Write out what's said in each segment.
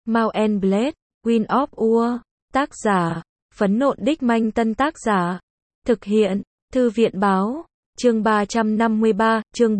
Mount and Blade, Wind of War. Tác giả, Phấn Nộn Đích Manh. Tân tác giả, thực hiện, Thư viện Báo. Chương 353, chương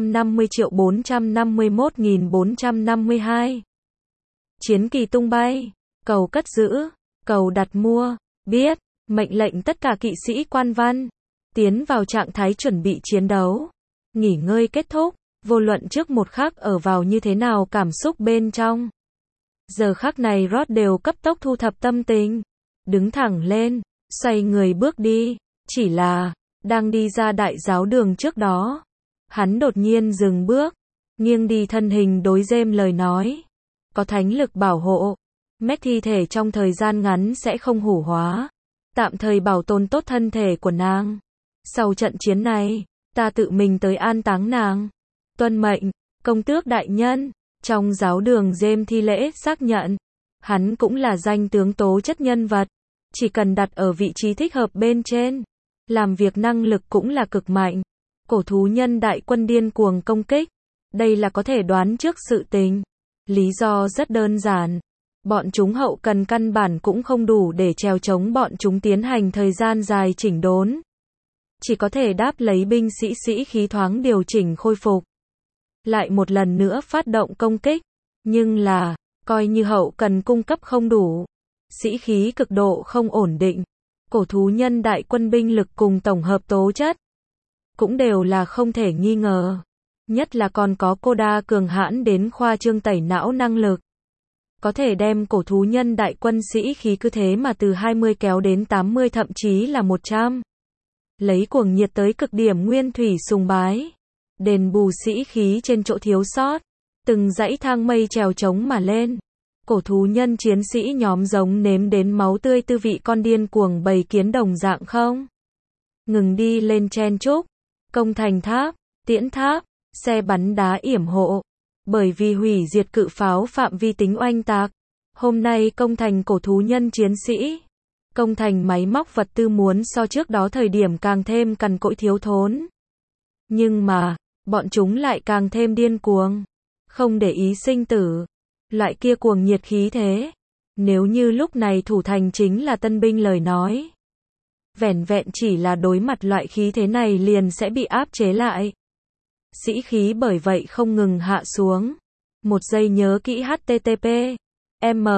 450.451.452. Chiến kỳ tung bay, cầu cất giữ, cầu đặt mua, biết, mệnh lệnh tất cả kỵ sĩ quan văn, tiến vào trạng thái chuẩn bị chiến đấu. Nghỉ ngơi kết thúc, vô luận trước một khắc ở vào như thế nào cảm xúc bên trong. Giờ khắc này Rod đều cấp tốc thu thập tâm tình, đứng thẳng lên, xoay người bước đi, chỉ là, đang đi ra đại giáo đường trước đó. Hắn đột nhiên dừng bước, nghiêng đi thân hình đối James lời nói. Có thánh lực bảo hộ, Meg thi thể trong thời gian ngắn sẽ không hủ hóa, tạm thời bảo tồn tốt thân thể của nàng. Sau trận chiến này, ta tự mình tới an táng nàng. Tuân mệnh, công tước đại nhân. Trong giáo đường James thi lễ xác nhận, hắn cũng là danh tướng tố chất nhân vật, chỉ cần đặt ở vị trí thích hợp bên trên, làm việc năng lực cũng là cực mạnh. Cổ thú nhân đại quân điên cuồng công kích, đây là có thể đoán trước sự tình. Lý do rất đơn giản, bọn chúng hậu cần căn bản cũng không đủ để trèo chống bọn chúng tiến hành thời gian dài chỉnh đốn. Chỉ có thể đáp lấy binh sĩ sĩ khí thoáng điều chỉnh khôi phục. Lại một lần nữa phát động công kích, nhưng là, coi như hậu cần cung cấp không đủ, sĩ khí cực độ không ổn định, cổ thú nhân đại quân binh lực cùng tổng hợp tố chất, cũng đều là không thể nghi ngờ. Nhất là còn có Koda cường hãn đến khoa trương tẩy não năng lực. Có thể đem cổ thú nhân đại quân sĩ khí cứ thế mà từ 20 kéo đến 80 thậm chí là 100. Lấy cuồng nhiệt tới cực điểm nguyên thủy sùng bái. Đền bù sĩ khí trên chỗ thiếu sót, từng dãy thang mây trèo trống mà lên. Cổ thú nhân chiến sĩ nhóm giống nếm đến máu tươi tư vị con điên cuồng bầy kiến đồng dạng không ngừng đi lên chen chúc, công thành tháp, tiễn tháp, xe bắn đá yểm hộ. Bởi vì hủy diệt cự pháo phạm vi tính oanh tạc, hôm nay công thành cổ thú nhân chiến sĩ, công thành máy móc vật tư muốn so trước đó thời điểm càng thêm cằn cỗi thiếu thốn. Nhưng mà, bọn chúng lại càng thêm điên cuồng, không để ý sinh tử. Loại kia cuồng nhiệt khí thế, nếu như lúc này thủ thành chính là tân binh lời nói, vẻn vẹn chỉ là đối mặt loại khí thế này liền sẽ bị áp chế lại. Sĩ khí bởi vậy không ngừng hạ xuống. Một giây nhớ kỹ HTTP M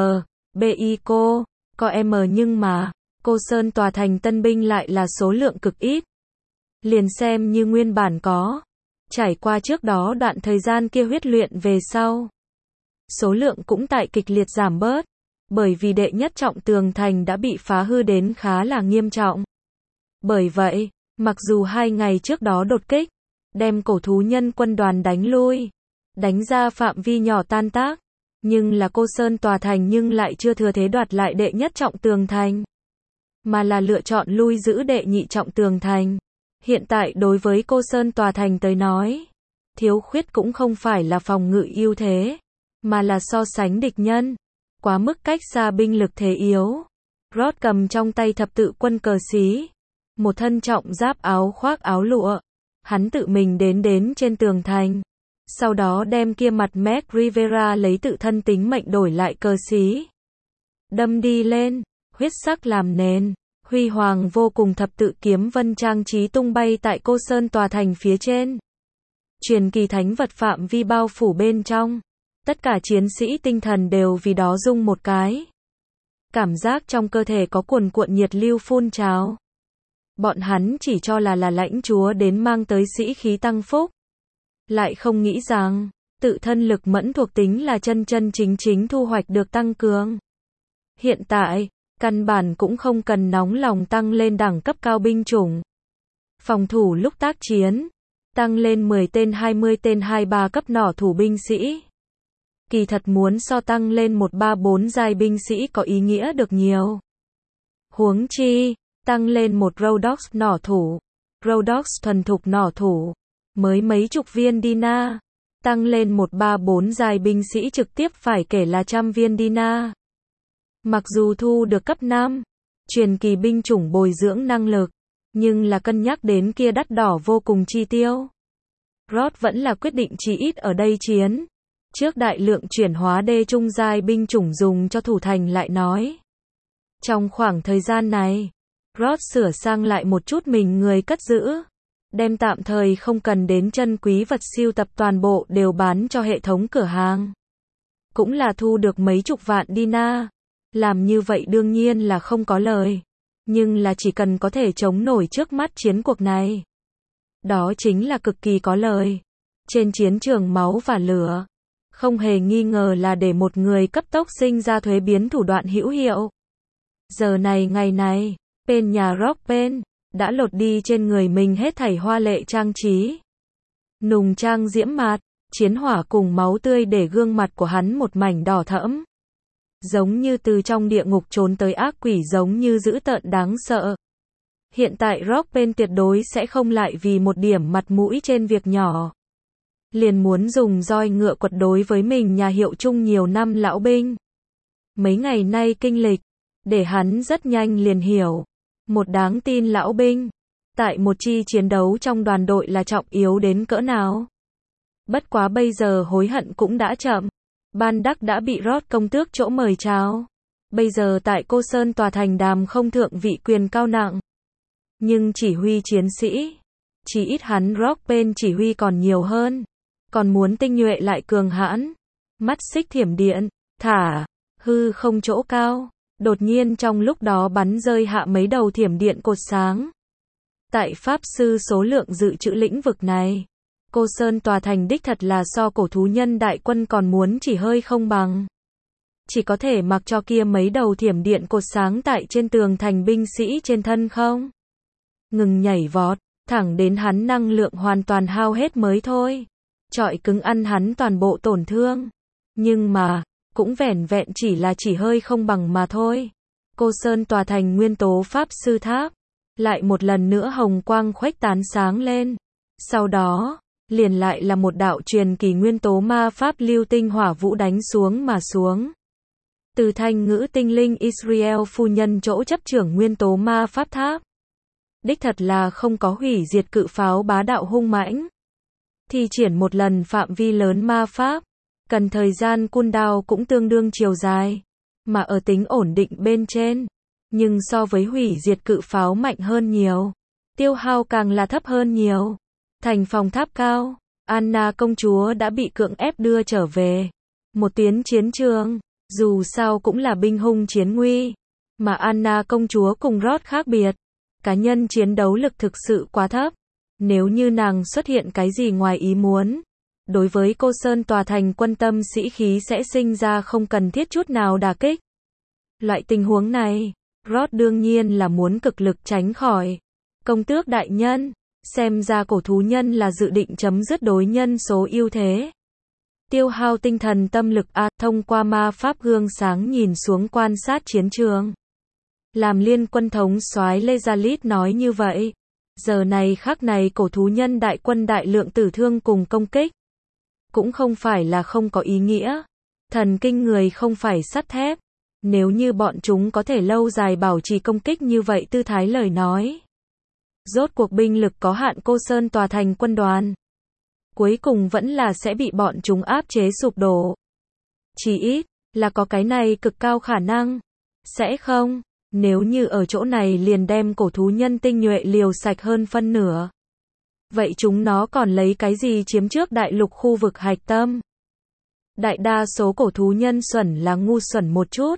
BI cô có M, nhưng mà Cô Sơn tòa thành tân binh lại là số lượng cực ít. Liền xem như nguyên bản có, trải qua trước đó đoạn thời gian kia huyết luyện về sau, số lượng cũng tại kịch liệt giảm bớt, bởi vì đệ nhất trọng tường thành đã bị phá hư đến khá là nghiêm trọng. Bởi vậy, mặc dù 2 ngày trước đó đột kích, đem cổ thú nhân quân đoàn đánh lui, đánh ra phạm vi nhỏ tan tác, nhưng là Cô Sơn tòa thành nhưng lại chưa thừa thế đoạt lại đệ nhất trọng tường thành, mà là lựa chọn lui giữ đệ nhị trọng tường thành. Hiện tại đối với Cô Sơn tòa thành tới nói, thiếu khuyết cũng không phải là phòng ngự ưu thế, mà là so sánh địch nhân, quá mức cách xa binh lực thế yếu. Rod cầm trong tay thập tự quân cờ xí, một thân trọng giáp áo khoác áo lụa, hắn tự mình đến trên tường thành, sau đó đem kia mặt Meg Rivera lấy tự thân tính mệnh đổi lại cờ xí, đâm đi lên, huyết sắc làm nền. Huy hoàng vô cùng thập tự kiếm vân trang trí tung bay tại Cô Sơn tòa thành phía trên. Truyền kỳ thánh vật phạm vi bao phủ bên trong. Tất cả chiến sĩ tinh thần đều vì đó rung một cái. Cảm giác trong cơ thể có cuồn cuộn nhiệt lưu phun trào. Bọn hắn chỉ cho là lãnh chúa đến mang tới sĩ khí tăng phúc. Lại không nghĩ rằng, tự thân lực mẫn thuộc tính là chân chính thu hoạch được tăng cường. Hiện tại, căn bản cũng không cần nóng lòng tăng lên đẳng cấp cao binh chủng. Phòng thủ lúc tác chiến, tăng lên 10 tên 20 tên 23 cấp nỏ thủ binh sĩ. Kỳ thật muốn so tăng lên 134 giai binh sĩ có ý nghĩa được nhiều. Huống chi, tăng lên một Rhodox nỏ thủ, Rhodox thuần thục nỏ thủ, mới mấy chục viên Dina. Tăng lên 134 giai binh sĩ trực tiếp phải kể là trăm viên Dina. Mặc dù thu được cấp 5, truyền kỳ binh chủng bồi dưỡng năng lực, nhưng là cân nhắc đến kia đắt đỏ vô cùng chi tiêu. Rod vẫn là quyết định chí ít ở đây chiến. Trước đại lượng chuyển hóa đê trung giai binh chủng dùng cho thủ thành lại nói. Trong khoảng thời gian này, Roth sửa sang lại một chút mình người cất giữ. Đem tạm thời không cần đến chân quý vật sưu tập toàn bộ đều bán cho hệ thống cửa hàng. Cũng là thu được mấy chục vạn dinar. Làm như vậy đương nhiên là không có lời. Nhưng là chỉ cần có thể chống nổi trước mắt chiến cuộc này. Đó chính là cực kỳ có lời. Trên chiến trường máu và lửa. Không hề nghi ngờ là để một người cấp tốc sinh ra thuế biến thủ đoạn hữu hiệu. Giờ này ngày này, bên nhà Rockpen đã lột đi trên người mình hết thảy hoa lệ trang trí. Nùng trang diễm mạt, chiến hỏa cùng máu tươi để gương mặt của hắn một mảnh đỏ thẫm. Giống như từ trong địa ngục trốn tới ác quỷ, giống như dữ tợn đáng sợ. Hiện tại Rockpen tuyệt đối sẽ không lại vì một điểm mặt mũi trên việc nhỏ. Liền muốn dùng roi ngựa quật đối với mình nhà hiệu chung nhiều năm lão binh. Mấy ngày nay kinh lịch, để hắn rất nhanh liền hiểu. Một đáng tin lão binh, tại một chi chiến đấu trong đoàn đội là trọng yếu đến cỡ nào. Bất quá bây giờ hối hận cũng đã chậm. Ban Đắc đã bị Roth công tước chỗ mời chào. Bây giờ tại Cô Sơn tòa thành đàm không thượng vị quyền cao nặng. Nhưng chỉ huy chiến sĩ, chỉ ít hắn Rockpen chỉ huy còn nhiều hơn. Còn muốn tinh nhuệ lại cường hãn. Mắt xích thiểm điện, thả, hư không chỗ cao. Đột nhiên trong lúc đó bắn rơi hạ mấy đầu thiểm điện cột sáng. Tại Pháp sư số lượng dự trữ lĩnh vực này, Cô Sơn tòa thành đích thật là so cổ thú nhân đại quân còn muốn chỉ hơi không bằng. Chỉ có thể mặc cho kia mấy đầu thiểm điện cột sáng tại trên tường thành binh sĩ trên thân không ngừng nhảy vọt, thẳng đến hắn năng lượng hoàn toàn hao hết mới thôi. Chọi cứng ăn hắn toàn bộ tổn thương. Nhưng mà, cũng vẻn vẹn chỉ hơi không bằng mà thôi. Cô Sơn tòa thành nguyên tố Pháp sư tháp, lại một lần nữa hồng quang khuếch tán sáng lên. Sau đó, liền lại là một đạo truyền kỳ nguyên tố ma Pháp lưu tinh hỏa vũ đánh xuống mà xuống. Từ thanh ngữ tinh linh Israel phu nhân chỗ chấp trưởng nguyên tố ma Pháp tháp. Đích thật là không có hủy diệt cự pháo bá đạo hung mãnh. Thi triển một lần phạm vi lớn ma Pháp. Cần thời gian cooldown cũng tương đương chiều dài. Mà ở tính ổn định bên trên. Nhưng so với hủy diệt cự pháo mạnh hơn nhiều. Tiêu hao càng là thấp hơn nhiều. Thành phòng tháp cao, Anna công chúa đã bị cưỡng ép đưa trở về. Một tuyến chiến trường, dù sao cũng là binh hung chiến nguy. Mà Anna công chúa cùng Roth khác biệt. Cá nhân chiến đấu lực thực sự quá thấp. Nếu như nàng xuất hiện cái gì ngoài ý muốn, đối với Cô Sơn tòa thành quân tâm sĩ khí sẽ sinh ra không cần thiết chút nào đả kích. Loại tình huống này, Roth đương nhiên là muốn cực lực tránh khỏi. Công tước đại nhân, xem ra cổ thú nhân là dự định chấm dứt đối nhân số ưu thế. Tiêu hao tinh thần tâm lực thông qua ma Pháp gương sáng nhìn xuống quan sát chiến trường. Làm liên quân thống soái Lezalit nói như vậy. Giờ này khắc này cổ thú nhân đại quân đại lượng tử thương cùng công kích. Cũng không phải là không có ý nghĩa. Thần kinh người không phải sắt thép. Nếu như bọn chúng có thể lâu dài bảo trì công kích như vậy tư thái lời nói. Rốt cuộc binh lực có hạn Cô Sơn tòa thành quân đoàn. Cuối cùng vẫn là sẽ bị bọn chúng áp chế sụp đổ. Chỉ ít, là có cái này cực cao khả năng. Sẽ không, nếu như ở chỗ này liền đem cổ thú nhân tinh nhuệ liều sạch hơn phân nửa. Vậy chúng nó còn lấy cái gì chiếm trước đại lục khu vực hạch tâm? Đại đa số cổ thú nhân xuẩn là ngu xuẩn một chút.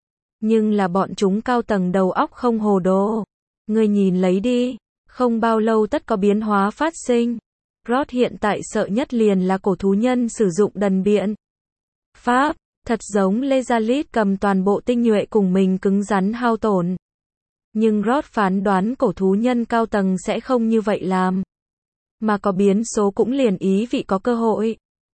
Nhưng là bọn chúng cao tầng đầu óc không hồ đồ. Ngươi nhìn lấy đi, không bao lâu tất có biến hóa phát sinh. Roth hiện tại sợ nhất liền là cổ thú nhân sử dụng đần biện. Pháp, thật giống Lezalit cầm toàn bộ tinh nhuệ cùng mình cứng rắn hao tổn. Nhưng Roth phán đoán cổ thú nhân cao tầng sẽ không như vậy làm. Mà có biến số cũng liền ý vị có cơ hội.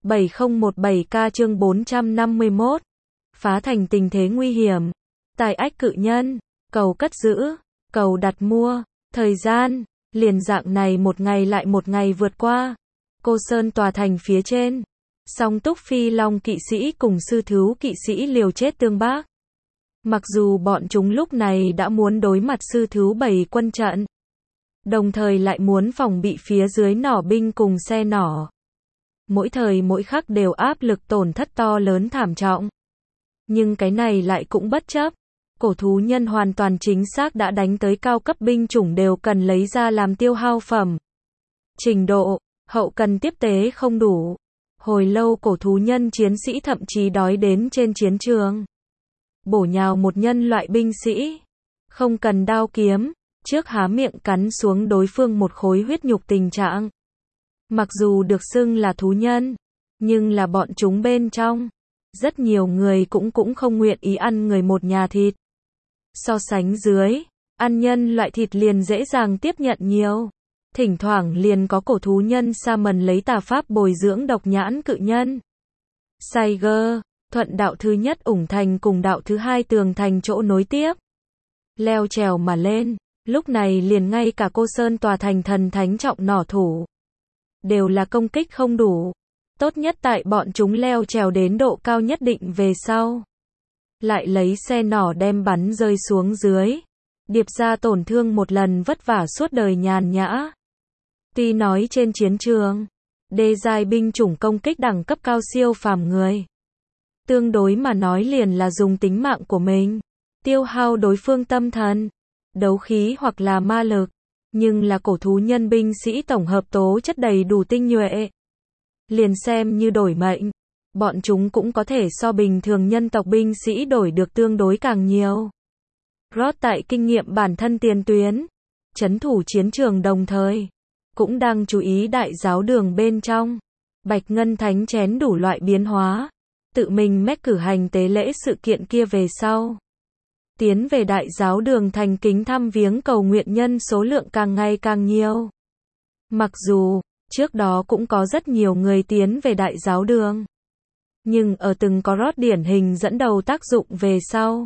7017K chương 451. Phá thành tình thế nguy hiểm. Tài ách cự nhân, cầu cất giữ, cầu đặt mua, thời gian, liền dạng này một ngày lại một ngày vượt qua. Cô Sơn tòa thành phía trên. Song túc phi long kỵ sĩ cùng sư thú kỵ sĩ liều chết tương bác. Mặc dù bọn chúng lúc này đã muốn đối mặt sư thú 7 quân trận. Đồng thời lại muốn phòng bị phía dưới nỏ binh cùng xe nỏ. mỗi thời mỗi khắc đều áp lực tổn thất to lớn thảm trọng. Nhưng cái này lại cũng bất chấp. Cổ thú nhân hoàn toàn chính xác đã đánh tới cao cấp binh chủng đều cần lấy ra làm tiêu hao phẩm. Trình độ, hậu cần tiếp tế không đủ. Hồi lâu cổ thú nhân chiến sĩ thậm chí đói đến trên chiến trường. Bổ nhào một nhân loại binh sĩ. Không cần đao kiếm, trước há miệng cắn xuống đối phương một khối huyết nhục tình trạng. Mặc dù được xưng là thú nhân, nhưng là bọn chúng bên trong. Rất nhiều người cũng không nguyện ý ăn người một nhà thịt. So sánh dưới, ăn nhân loại thịt liền dễ dàng tiếp nhận nhiều. Thỉnh thoảng liền có cổ thú nhân Shaman lấy tà pháp bồi dưỡng độc nhãn cự nhân. Saiger, thuận đạo thứ nhất ủng thành cùng đạo thứ hai tường thành chỗ nối tiếp. Leo trèo mà lên, lúc này liền ngay cả cô Sơn tòa thành thần thánh trọng nỏ thủ. Đều là công kích không đủ. Tốt nhất tại bọn chúng leo trèo đến độ cao nhất định về sau. Lại lấy xe nỏ đem bắn rơi xuống dưới. Điệp ra tổn thương một lần vất vả suốt đời nhàn nhã. Tuy nói trên chiến trường, đê giai binh chủng công kích đẳng cấp cao siêu phàm người. Tương đối mà nói liền là dùng tính mạng của mình. Tiêu hao đối phương tâm thần, đấu khí hoặc là ma lực. Nhưng là cổ thú nhân binh sĩ tổng hợp tố chất đầy đủ tinh nhuệ. Liền xem như đổi mệnh, bọn chúng cũng có thể so bình thường nhân tộc binh sĩ đổi được tương đối càng nhiều. Rod tại kinh nghiệm bản thân tiền tuyến, trấn thủ chiến trường đồng thời, cũng đang chú ý đại giáo đường bên trong. Bạch ngân thánh chén đủ loại biến hóa, tự mình mách cử hành tế lễ sự kiện kia về sau. Tiến về đại giáo đường thành kính thăm viếng cầu nguyện nhân số lượng càng ngày càng nhiều. Mặc dù, trước đó cũng có rất nhiều người tiến về đại giáo đường. Nhưng ở từng có Rod điển hình dẫn đầu tác dụng về sau.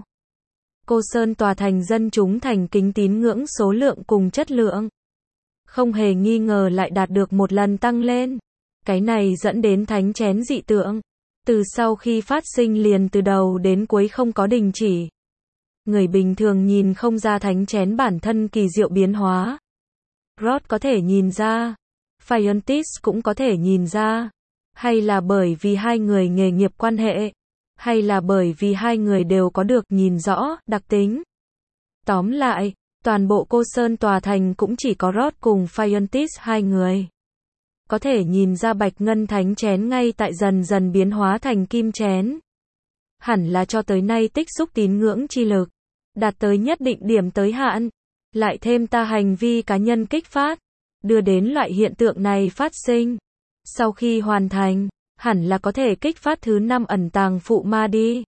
Cô Sơn tòa thành dân chúng thành kính tín ngưỡng số lượng cùng chất lượng. Không hề nghi ngờ lại đạt được một lần tăng lên. Cái này dẫn đến thánh chén dị tượng. Từ sau khi phát sinh liền từ đầu đến cuối không có đình chỉ. Người bình thường nhìn không ra thánh chén bản thân kỳ diệu biến hóa. Rod có thể nhìn ra. Phiontis cũng có thể nhìn ra. Hay là bởi vì hai người nghề nghiệp quan hệ. Hay là bởi vì hai người đều có được nhìn rõ đặc tính. Tóm lại, toàn bộ cô Sơn tòa thành cũng chỉ có Rod cùng Phiontis hai người. Có thể nhìn ra bạch ngân thánh chén ngay tại dần dần biến hóa thành kim chén. Hẳn là cho tới nay tích xúc tín ngưỡng chi lực. Đạt tới nhất định điểm tới hạn. Lại thêm ta hành vi cá nhân kích phát. Đưa đến loại hiện tượng này phát sinh. Sau khi hoàn thành, hẳn là có thể kích phát thứ 5 ẩn tàng phụ ma đi.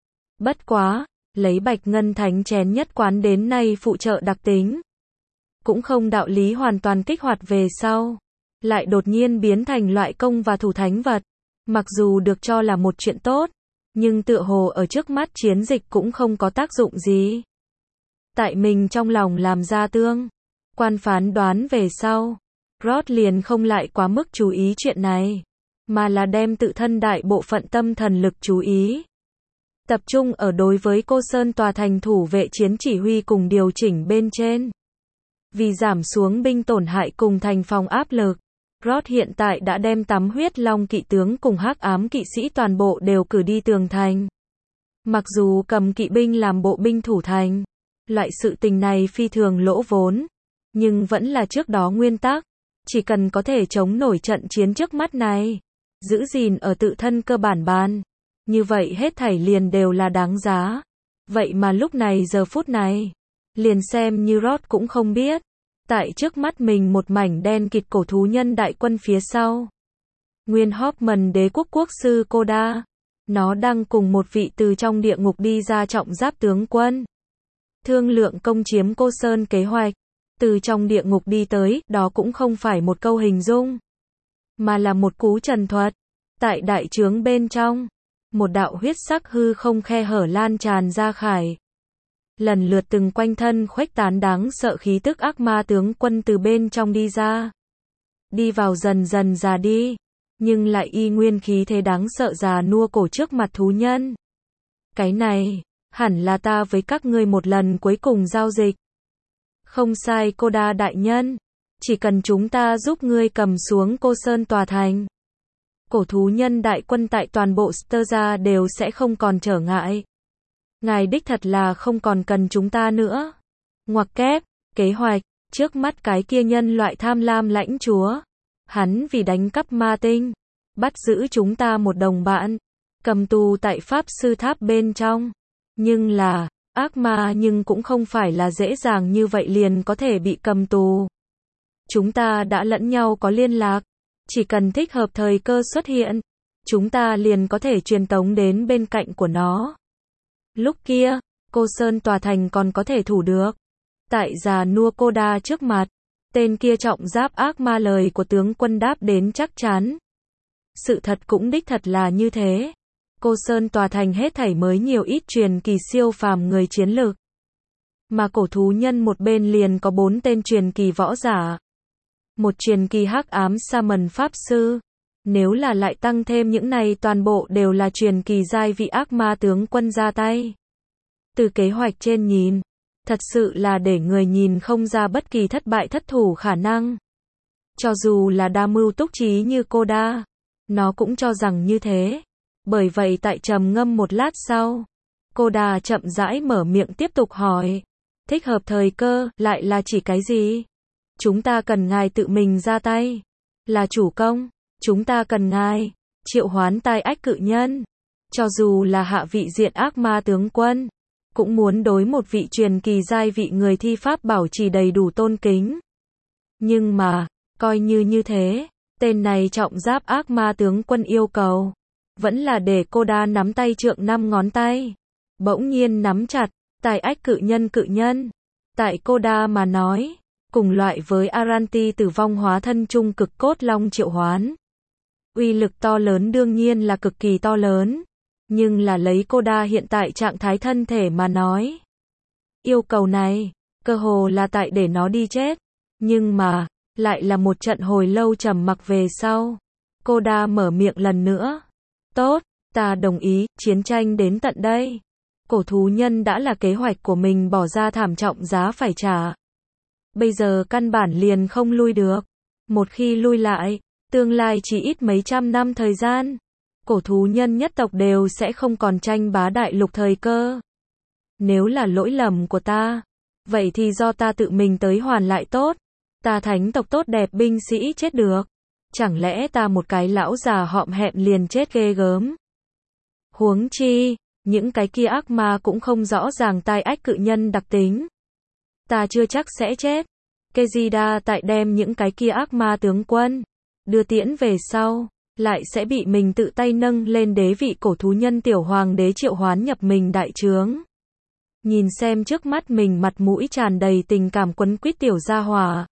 Bất quá, lấy bạch ngân thánh chén nhất quán đến nay phụ trợ đặc tính. Cũng không đạo lý hoàn toàn kích hoạt về sau. Lại đột nhiên biến thành loại công và thủ thánh vật. Mặc dù được cho là một chuyện tốt, nhưng tựa hồ ở trước mắt chiến dịch cũng không có tác dụng gì. Tại mình trong lòng làm ra tương quan phán đoán về sau, Rod liền không lại quá mức chú ý chuyện này, mà là đem tự thân đại bộ phận tâm thần lực chú ý. Tập trung ở đối với cô Sơn tòa thành thủ vệ chiến chỉ huy cùng điều chỉnh bên trên. Vì giảm xuống binh tổn hại cùng thành phòng áp lực, Rod hiện tại đã đem tắm huyết long kỵ tướng cùng hắc ám kỵ sĩ toàn bộ đều cử đi tường thành. Mặc dù cầm kỵ binh làm bộ binh thủ thành, loại sự tình này phi thường lỗ vốn, nhưng vẫn là trước đó nguyên tắc, chỉ cần có thể chống nổi trận chiến trước mắt này, giữ gìn ở tự thân cơ bản bàn, như vậy hết thảy liền đều là đáng giá. Vậy mà lúc này giờ phút này, liền xem như Rod cũng không biết, tại trước mắt mình một mảnh đen kịt cổ thú nhân đại quân phía sau. Nguyên Hoffman đế quốc quốc sư Koda, nó đang cùng một vị từ trong địa ngục đi ra trọng giáp tướng quân. Thương lượng công chiếm cô Sơn kế hoạch, từ trong địa ngục đi tới, đó cũng không phải một câu hình dung, mà là một cú trần thuật. Tại đại trướng bên trong, một đạo huyết sắc hư không khe hở lan tràn ra khải. Lần lượt từng quanh thân khuếch tán đáng sợ khí tức ác ma tướng quân từ bên trong đi ra. Đi vào dần dần già đi, nhưng lại y nguyên khí thế đáng sợ già nua cổ trước mặt thú nhân. Cái này, hẳn là ta với các ngươi một lần cuối cùng giao dịch. Không sai Koda đại nhân, chỉ cần chúng ta giúp ngươi cầm xuống cô Sơn tòa thành. cổ thú nhân đại quân tại toàn bộ Sterza đều sẽ không còn trở ngại. Ngài đích thật là không còn cần chúng ta nữa. Ngoặc kép, kế hoạch, trước mắt cái kia nhân loại tham lam lãnh chúa. Hắn vì đánh cắp ma tinh, bắt giữ chúng ta một đồng bạn, cầm tù tại Pháp Sư Tháp bên trong. Nhưng là, ác ma nhưng cũng không phải là dễ dàng như vậy liền có thể bị cầm tù. Chúng ta đã lẫn nhau có liên lạc, chỉ cần thích hợp thời cơ xuất hiện, chúng ta liền có thể truyền tống đến bên cạnh của nó. Lúc kia, cô Sơn tòa thành còn có thể thủ được. Tại già nua Koda trước mặt, tên kia trọng giáp ác ma lời của tướng quân đáp đến chắc chắn. Sự thật cũng đích thật là như thế. Cô Sơn tòa thành hết thảy mới nhiều ít truyền kỳ siêu phàm người chiến lược. Mà cổ thú nhân một bên liền có 4 tên truyền kỳ võ giả. Một truyền kỳ hắc ám sa mần pháp sư. Nếu là lại tăng thêm những này toàn bộ đều là truyền kỳ giai vị ác ma tướng quân ra tay. Từ kế hoạch trên nhìn, thật sự là để người nhìn không ra bất kỳ thất bại thất thủ khả năng. Cho dù là đa mưu túc trí như Koda, nó cũng cho rằng như thế. Bởi vậy tại trầm ngâm một lát sau, Koda chậm rãi mở miệng tiếp tục hỏi. Thích hợp thời cơ, lại là chỉ cái gì? Chúng ta cần ngài tự mình ra tay. Là chủ công, chúng ta cần ngài triệu hoán tai ách cự nhân. Cho dù là hạ vị diện ác ma tướng quân, cũng muốn đối một vị truyền kỳ giai vị người thi pháp bảo trì đầy đủ tôn kính. Nhưng mà, coi như thế, tên này trọng giáp ác ma tướng quân yêu cầu, vẫn là để Koda nắm tay trượng 5 ngón tay. Bỗng nhiên nắm chặt, tai ách cự nhân. Tại Koda mà nói, cùng loại với Aranti tử vong hóa thân trung cực cốt long triệu hoán. Uy lực to lớn đương nhiên là cực kỳ to lớn. Nhưng là lấy Koda hiện tại trạng thái thân thể mà nói. Yêu cầu này, cơ hồ là tại để nó đi chết. Nhưng mà, lại là một trận hồi lâu trầm mặc về sau. Koda mở miệng lần nữa. Tốt, ta đồng ý, chiến tranh đến tận đây. Cổ thú nhân đã là kế hoạch của mình bỏ ra thảm trọng giá phải trả. Bây giờ căn bản liền không lui được. Một khi lui lại, tương lai chỉ ít mấy trăm năm thời gian. Cổ thú nhân nhất tộc đều sẽ không còn tranh bá đại lục thời cơ. Nếu là lỗi lầm của ta, vậy thì do ta tự mình tới hoàn lại tốt. Ta thánh tộc tốt đẹp binh sĩ chết được. Chẳng lẽ ta một cái lão già họm hẹm liền chết ghê gớm. Huống chi, những cái kia ác ma cũng không rõ ràng tai ách cự nhân đặc tính. Ta chưa chắc sẽ chết. Kezida tại đem những cái kia ác ma tướng quân đưa tiễn về sau, lại sẽ bị mình tự tay nâng lên đế vị cổ thú nhân tiểu hoàng đế triệu hoán nhập mình đại trướng. Nhìn xem trước mắt mình mặt mũi tràn đầy tình cảm quấn quýt tiểu gia hỏa.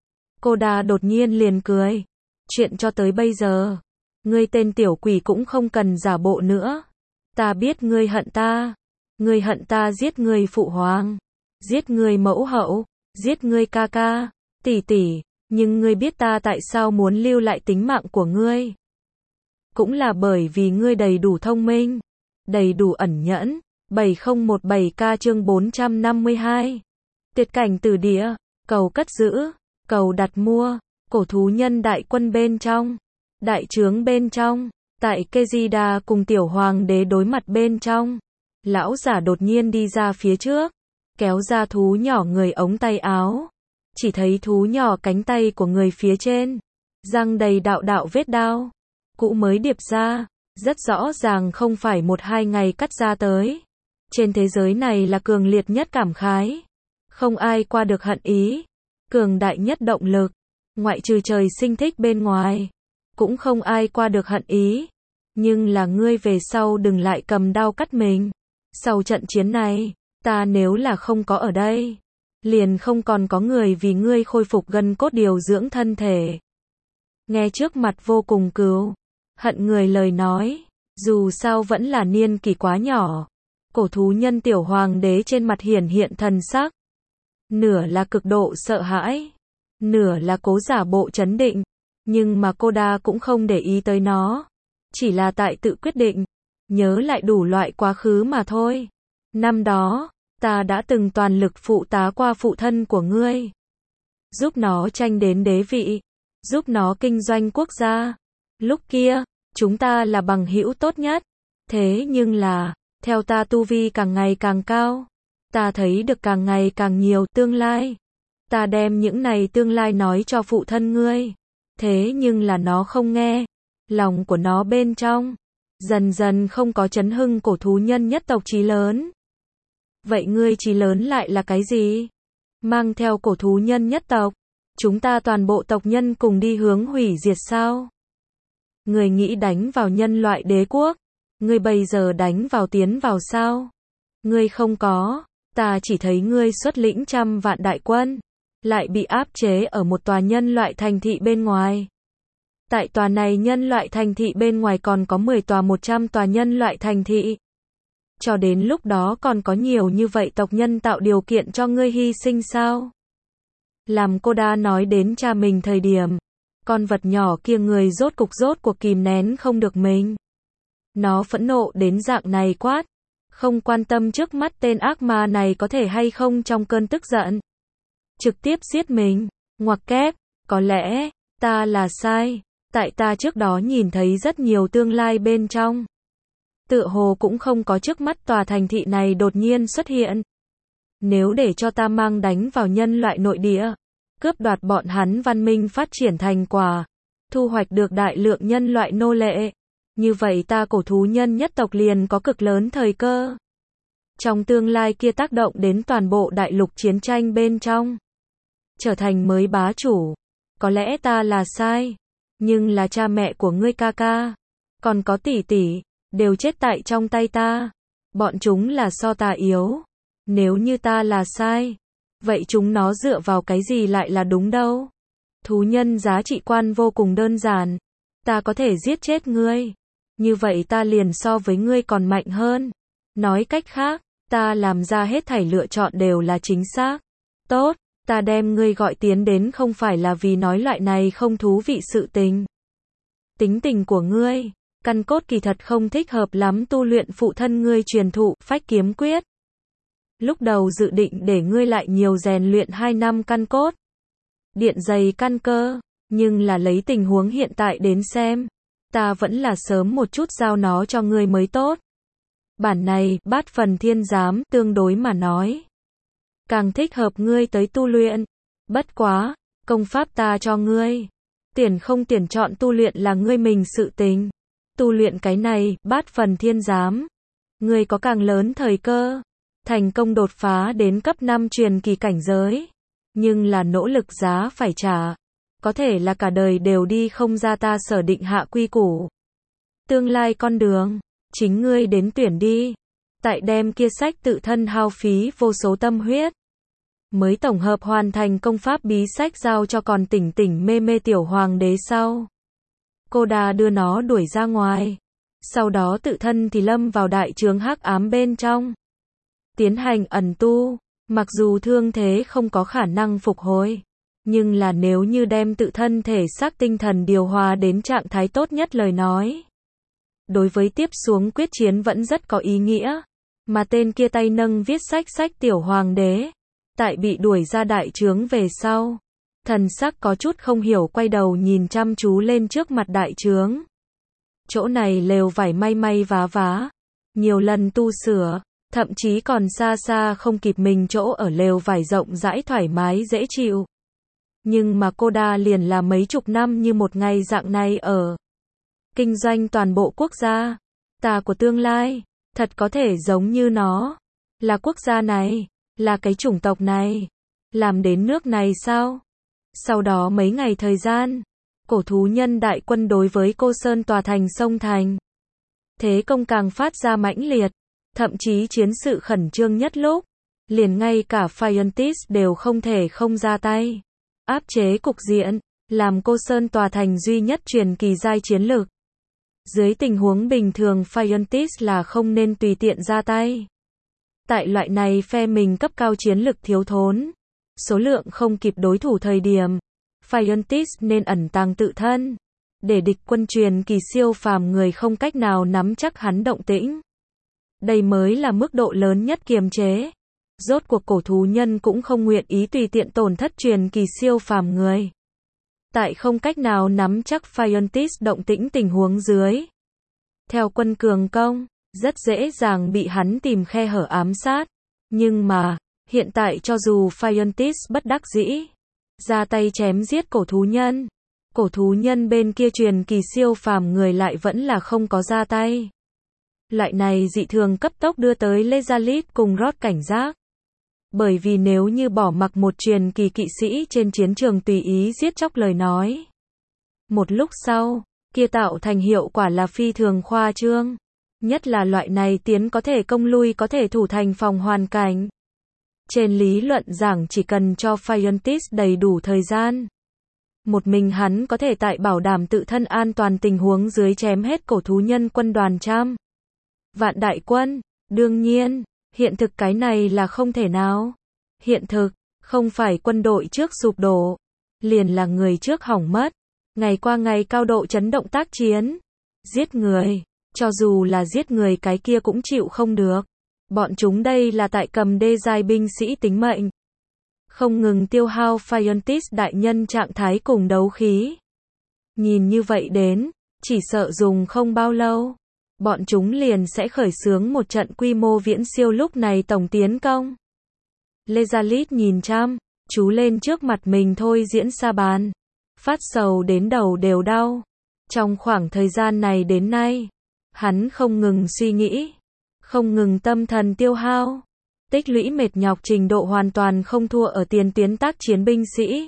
Koda đột nhiên liền cười. Chuyện cho tới bây giờ, ngươi tên tiểu quỷ cũng không cần giả bộ nữa. Ta biết ngươi hận ta. Ngươi hận ta giết ngươi phụ hoàng, giết ngươi mẫu hậu, giết ngươi ca ca, tỷ tỷ, nhưng ngươi biết ta tại sao muốn lưu lại tính mạng của ngươi? Cũng là bởi vì ngươi đầy đủ thông minh, đầy đủ ẩn nhẫn. 7017K chương 452. Tuyệt cảnh từ địa, cầu cất giữ, cầu đặt mua, cổ thú nhân đại quân bên trong, đại trướng bên trong, tại Kezida cùng tiểu hoàng đế đối mặt bên trong. Lão giả đột nhiên đi ra phía trước, kéo ra thú nhỏ người ống tay áo. Chỉ thấy thú nhỏ cánh tay của người phía trên, răng đầy đạo đạo vết đao, cũ mới điệp ra, rất rõ ràng không phải 1-2 ngày cắt ra tới. Trên thế giới này là cường liệt nhất cảm khái, không ai qua được hận ý, cường đại nhất động lực, ngoại trừ trời sinh thích bên ngoài, cũng không ai qua được hận ý. Nhưng là ngươi về sau đừng lại cầm đao cắt mình. Sau trận chiến này, ta nếu là không có ở đây, liền không còn có người vì ngươi khôi phục gân cốt điều dưỡng thân thể. Nghe trước mặt vô cùng cứu hận người lời nói, dù sao vẫn là niên kỷ quá nhỏ. Cổ thú nhân tiểu hoàng đế trên mặt hiển hiện thần sắc. Nửa là cực độ sợ hãi, nửa là cố giả bộ trấn định. Nhưng mà Koda cũng không để ý tới nó. Chỉ là tại tự quyết định, nhớ lại đủ loại quá khứ mà thôi. Năm đó, ta đã từng toàn lực phụ tá qua phụ thân của ngươi. Giúp nó tranh đến đế vị, giúp nó kinh doanh quốc gia. Lúc kia, chúng ta là bằng hữu tốt nhất. Thế nhưng là, theo ta tu vi càng ngày càng cao, ta thấy được càng ngày càng nhiều tương lai. Ta đem những này tương lai nói cho phụ thân ngươi. Thế nhưng là nó không nghe. Lòng của nó bên trong dần dần không có chấn hưng cổ thú nhân nhất tộc chí lớn. Vậy ngươi chí lớn lại là cái gì? Mang theo cổ thú nhân nhất tộc, chúng ta toàn bộ tộc nhân cùng đi hướng hủy diệt sao? Ngươi nghĩ đánh vào nhân loại đế quốc? Ngươi bây giờ đánh vào tiến vào sao? Ngươi không có, ta chỉ thấy ngươi xuất lĩnh trăm vạn đại quân, lại bị áp chế ở một tòa nhân loại thành thị bên ngoài. Tại tòa này nhân loại thành thị bên ngoài còn có 10 tòa 100 tòa nhân loại thành thị. Cho đến lúc đó còn có nhiều như vậy tộc nhân tạo điều kiện cho ngươi hy sinh sao? Làm Koda nói đến cha mình thời điểm, con vật nhỏ kia người rốt cuộc kìm nén không được mình. Nó phẫn nộ đến dạng này quát, không quan tâm trước mắt tên ác ma này có thể hay không trong cơn tức giận. Trực tiếp giết mình, ngoặc kép, có lẽ, ta là sai, tại ta trước đó nhìn thấy rất nhiều tương lai bên trong. Tựa hồ cũng không có trước mắt tòa thành thị này đột nhiên xuất hiện. Nếu để cho ta mang đánh vào nhân loại nội địa, cướp đoạt bọn hắn văn minh phát triển thành quả, thu hoạch được đại lượng nhân loại nô lệ, như vậy ta cổ thú nhân nhất tộc liền có cực lớn thời cơ. Trong tương lai kia tác động đến toàn bộ đại lục chiến tranh bên trong. Trở thành mới bá chủ. Có lẽ ta là sai, nhưng là cha mẹ của ngươi ca ca, còn có tỷ tỷ, đều chết tại trong tay ta. Bọn chúng là so ta yếu. Nếu như ta là sai, vậy chúng nó dựa vào cái gì lại là đúng đâu? Thú nhân giá trị quan vô cùng đơn giản. Ta có thể giết chết ngươi. Như vậy ta liền so với ngươi còn mạnh hơn. Nói cách khác, ta làm ra hết thảy lựa chọn đều là chính xác. Tốt, ta đem ngươi gọi tiến đến không phải là vì nói loại này không thú vị sự tình. Tính tình của ngươi, căn cốt kỳ thật không thích hợp lắm tu luyện phụ thân ngươi truyền thụ phách kiếm quyết. Lúc đầu dự định để ngươi lại nhiều rèn luyện 2 năm căn cốt, điện dày căn cơ, nhưng là lấy tình huống hiện tại đến xem, ta vẫn là sớm một chút giao nó cho ngươi mới tốt. Bản này, Bát Phần Thiên Giám, tương đối mà nói, càng thích hợp ngươi tới tu luyện. Bất quá, công pháp ta cho ngươi, tiền không tiền chọn tu luyện là ngươi mình sự tình. Tu luyện cái này, Bát Phần Thiên Giám, ngươi có càng lớn thời cơ, thành công đột phá đến cấp 5 truyền kỳ cảnh giới. Nhưng là nỗ lực giá phải trả, có thể là cả đời đều đi không ra ta sở định hạ quy củ. Tương lai con đường, chính ngươi đến tuyển đi. Tại đem kia sách tự thân hao phí vô số tâm huyết, mới tổng hợp hoàn thành công pháp bí sách giao cho còn tỉnh mê mê tiểu hoàng đế sau. Koda đưa nó đuổi ra ngoài. Sau đó tự thân thì lâm vào đại chướng hắc ám bên trong. Tiến hành ẩn tu, mặc dù thương thế không có khả năng phục hồi. Nhưng là nếu như đem tự thân thể xác tinh thần điều hòa đến trạng thái tốt nhất lời nói, đối với tiếp xuống quyết chiến vẫn rất có ý nghĩa. Mà tên kia tay nâng viết sách tiểu hoàng đế, tại bị đuổi ra đại trướng về sau, thần sắc có chút không hiểu quay đầu nhìn chăm chú lên trước mặt đại trướng. Chỗ này lều vải may vá, nhiều lần tu sửa, thậm chí còn xa xa không kịp mình chỗ ở lều vải rộng rãi thoải mái dễ chịu. Nhưng mà Koda liền là mấy chục năm như một ngày dạng này ở. Kinh doanh toàn bộ quốc gia. Ta của tương lai, thật có thể giống như nó. Là quốc gia này, là cái chủng tộc này. Làm đến nước này sao? Sau đó mấy ngày thời gian, cổ thú nhân đại quân đối với Cô Sơn tòa thành sông thành. Thế công càng phát ra mãnh liệt, thậm chí chiến sự khẩn trương nhất lúc, liền ngay cả Phiontis đều không thể không ra tay. Áp chế cục diện, làm Cô Sơn tòa thành duy nhất truyền kỳ giai chiến lực. Dưới tình huống bình thường Phiontis là không nên tùy tiện ra tay. Tại loại này phe mình cấp cao chiến lực thiếu thốn, số lượng không kịp đối thủ thời điểm, Phiontis nên ẩn tàng tự thân, để địch quân truyền kỳ siêu phàm người không cách nào nắm chắc hắn động tĩnh. Đây mới là mức độ lớn nhất kiềm chế. Rốt cuộc cổ thú nhân cũng không nguyện ý tùy tiện tổn thất truyền kỳ siêu phàm người. Tại không cách nào nắm chắc Phiontis động tĩnh tình huống dưới. Theo quân cường công, rất dễ dàng bị hắn tìm khe hở ám sát. Nhưng mà, hiện tại cho dù Phiontis bất đắc dĩ, ra tay chém giết cổ thú nhân bên kia truyền kỳ siêu phàm người lại vẫn là không có ra tay. Loại này dị thường cấp tốc đưa tới Lezalit cùng Rod cảnh giác. Bởi vì nếu như bỏ mặc một truyền kỳ kỵ sĩ trên chiến trường tùy ý giết chóc lời nói, một lúc sau, kia tạo thành hiệu quả là phi thường khoa trương. Nhất là loại này tiến có thể công lui có thể thủ thành phòng hoàn cảnh. Trên lý luận giảng chỉ cần cho Phiontis đầy đủ thời gian, một mình hắn có thể tại bảo đảm tự thân an toàn tình huống dưới chém hết cổ thú nhân quân đoàn trăm vạn đại quân. Đương nhiên, hiện thực cái này là không thể nào. Hiện thực, không phải quân đội trước sụp đổ, liền là người trước hỏng mất. Ngày qua ngày cao độ chấn động tác chiến. Giết người, cho dù là giết người cái kia cũng chịu không được. Bọn chúng đây là tại cầm đê giai binh sĩ tính mệnh. Không ngừng tiêu hao Phiontis đại nhân trạng thái cùng đấu khí. Nhìn như vậy đến, chỉ sợ dùng không bao lâu, bọn chúng liền sẽ khởi xướng một trận quy mô viễn siêu lúc này tổng tiến công. Lezalit nhìn chăm chú lên trước mặt mình thôi diễn sa bàn. Phát sầu đến đầu đều đau. Trong khoảng thời gian này đến nay, hắn không ngừng suy nghĩ, không ngừng tâm thần tiêu hao, tích lũy mệt nhọc trình độ hoàn toàn không thua ở tiền tuyến tác chiến binh sĩ.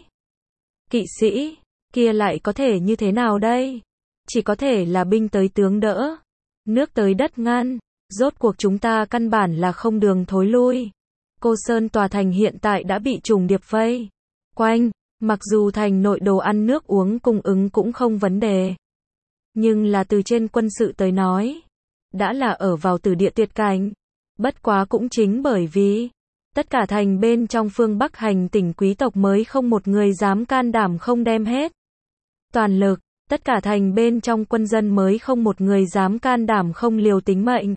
Kỵ sĩ, kia lại có thể như thế nào đây? Chỉ có thể là binh tới tướng đỡ, nước tới đất ngăn, rốt cuộc chúng ta căn bản là không đường thối lui. Cô Sơn tòa thành hiện tại đã bị trùng điệp vây quanh, mặc dù thành nội đồ ăn nước uống cung ứng cũng không vấn đề. Nhưng là từ trên quân sự tới nói, đã là ở vào tử địa tuyệt cảnh. Bất quá cũng chính bởi vì tất cả thành bên trong phương Bắc hành tỉnh quý tộc mới không một người dám can đảm không đem hết toàn lực, tất cả thành bên trong quân dân mới không một người dám can đảm không liều tính mệnh.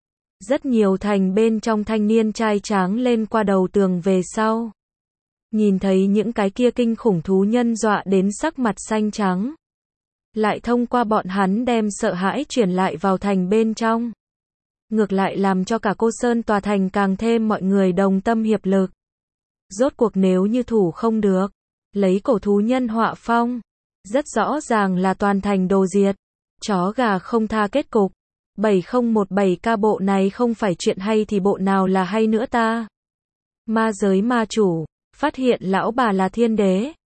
Rất nhiều thành bên trong thanh niên trai tráng lên qua đầu tường về sau, nhìn thấy những cái kia kinh khủng thú nhân dọa đến sắc mặt xanh trắng, lại thông qua bọn hắn đem sợ hãi truyền lại vào thành bên trong. Ngược lại làm cho cả Cô Sơn tòa thành càng thêm mọi người đồng tâm hiệp lực. Rốt cuộc nếu như thủ không được, lấy cổ thú nhân họa phong, rất rõ ràng là toàn thành đồ diệt, chó gà không tha kết cục. 7017K bộ này không phải chuyện hay thì bộ nào là hay nữa ta? Ma giới ma chủ, phát hiện lão bà là thiên đế.